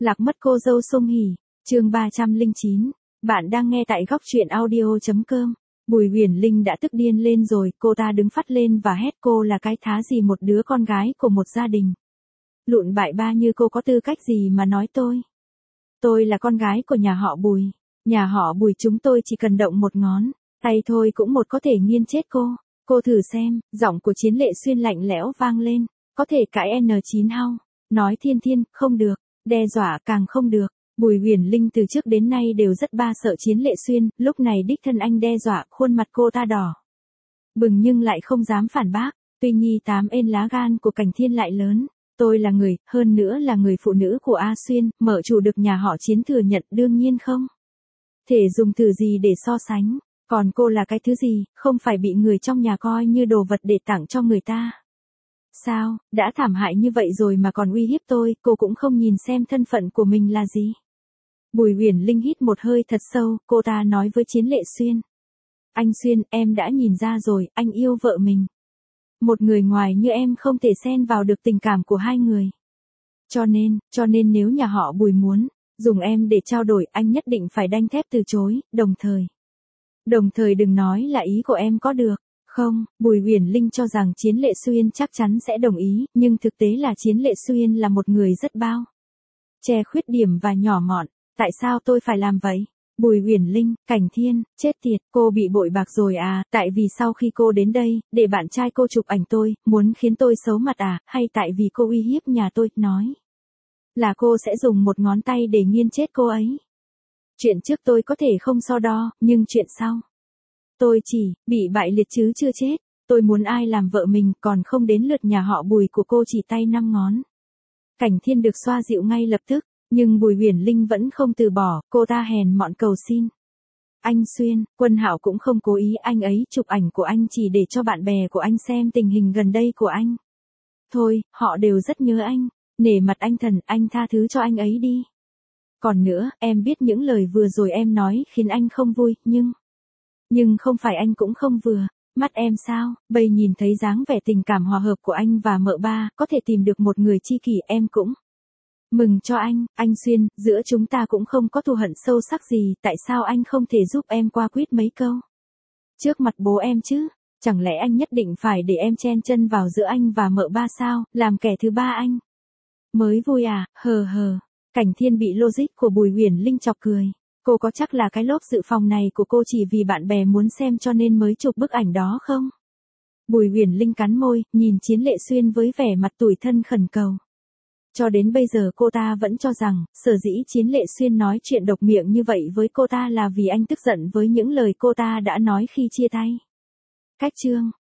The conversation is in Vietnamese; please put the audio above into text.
Lạc mất cô dâu Song Hỷ, chương 309. Bạn đang nghe tại góc truyện audio.com. Bùi Huyền Linh đã tức điên lên rồi, cô ta đứng phắt lên và hét cô là cái thá gì một đứa con gái của một gia đình. Lụn bại ba như cô có tư cách gì mà nói tôi. Tôi là con gái của nhà họ Bùi. Nhà họ Bùi chúng tôi chỉ cần động một ngón tay thôi cũng có thể nghiền chết cô. Cô thử xem, giọng của Chiến Lệ Xuyên lạnh lẽo vang lên. Có thể cãi N9 hao. Nói thiên thiên, không được. Đe dọa càng không được. Bùi Huyền Linh từ trước đến nay đều rất ba sợ Chiến Lệ Xuyên, lúc này đích thân anh đe dọa, khuôn mặt cô ta đỏ bừng nhưng lại không dám phản bác. Tuy nhi tám ên lá gan của Cảnh Thiên lại lớn. Tôi là người, hơn nữa là người phụ nữ của A Xuyên, mở chủ được nhà họ Chiến thừa nhận đương nhiên không thể dùng từ gì để so sánh. Còn cô là cái thứ gì, không phải bị người trong nhà coi như đồ vật để tặng cho người ta. Sao, đã thảm hại như vậy rồi mà còn uy hiếp tôi, cô cũng không nhìn xem thân phận của mình là gì. Bùi Huyền Linh hít một hơi thật sâu, cô ta nói với Chiến Lệ Xuyên. Anh Xuyên, em đã nhìn ra rồi, anh yêu vợ mình. Một người ngoài như em không thể xen vào được tình cảm của hai người. Cho nên nếu nhà họ Bùi muốn dùng em để trao đổi, anh nhất định phải đanh thép từ chối, đồng thời đừng nói là ý của em có được. Không, Bùi Huyền Linh cho rằng Chiến Lệ Xuyên chắc chắn sẽ đồng ý, nhưng thực tế là Chiến Lệ Xuyên là một người rất bao che khuyết điểm và nhỏ mọn. Tại sao tôi phải làm vậy? Bùi Huyền Linh, Cảnh Thiên, chết tiệt, cô bị bội bạc rồi à? Tại vì sau khi cô đến đây, để bạn trai cô chụp ảnh tôi, muốn khiến tôi xấu mặt à? Hay tại vì cô uy hiếp nhà tôi, nói là cô sẽ dùng một ngón tay để nghiền chết cô ấy? Chuyện trước tôi có thể không so đo, nhưng chuyện sau, tôi chỉ bị bại liệt chứ chưa chết. Tôi muốn ai làm vợ mình, còn không đến lượt nhà họ Bùi của cô chỉ tay 5 ngón. Cảnh Thiên được xoa dịu ngay lập tức, nhưng Bùi Huyền Linh vẫn không từ bỏ, cô ta hèn mọn cầu xin. Anh Xuyên, Quân Hạo cũng không cố ý, anh ấy chụp ảnh của anh chỉ để cho bạn bè của anh xem tình hình gần đây của anh. Thôi, họ đều rất nhớ anh, nể mặt anh thần, anh tha thứ cho anh ấy đi. Còn nữa, em biết những lời vừa rồi em nói khiến anh không vui, nhưng không phải anh cũng không vừa mắt em sao? Bây nhìn thấy dáng vẻ tình cảm hòa hợp của anh và mợ ba, có thể tìm được một người tri kỷ, em cũng mừng cho anh Xuyên, giữa chúng ta cũng không có thù hận sâu sắc gì, tại sao anh không thể giúp em qua quýt mấy câu trước mặt bố em chứ? Chẳng lẽ anh nhất định phải để em chen chân vào giữa anh và mợ ba sao, làm kẻ thứ ba anh mới vui à? Hờ hờ. Cảnh Thiên bị logic của Bùi Huyền Linh chọc cười. Cô có chắc là cái lốp dự phòng này của cô chỉ vì bạn bè muốn xem cho nên mới chụp bức ảnh đó không? Bùi Huyền Linh cắn môi, nhìn Chiến Lệ Xuyên với vẻ mặt tủi thân khẩn cầu. Cho đến bây giờ cô ta vẫn cho rằng, sở dĩ Chiến Lệ Xuyên nói chuyện độc miệng như vậy với cô ta là vì anh tức giận với những lời cô ta đã nói khi chia tay. Cách chương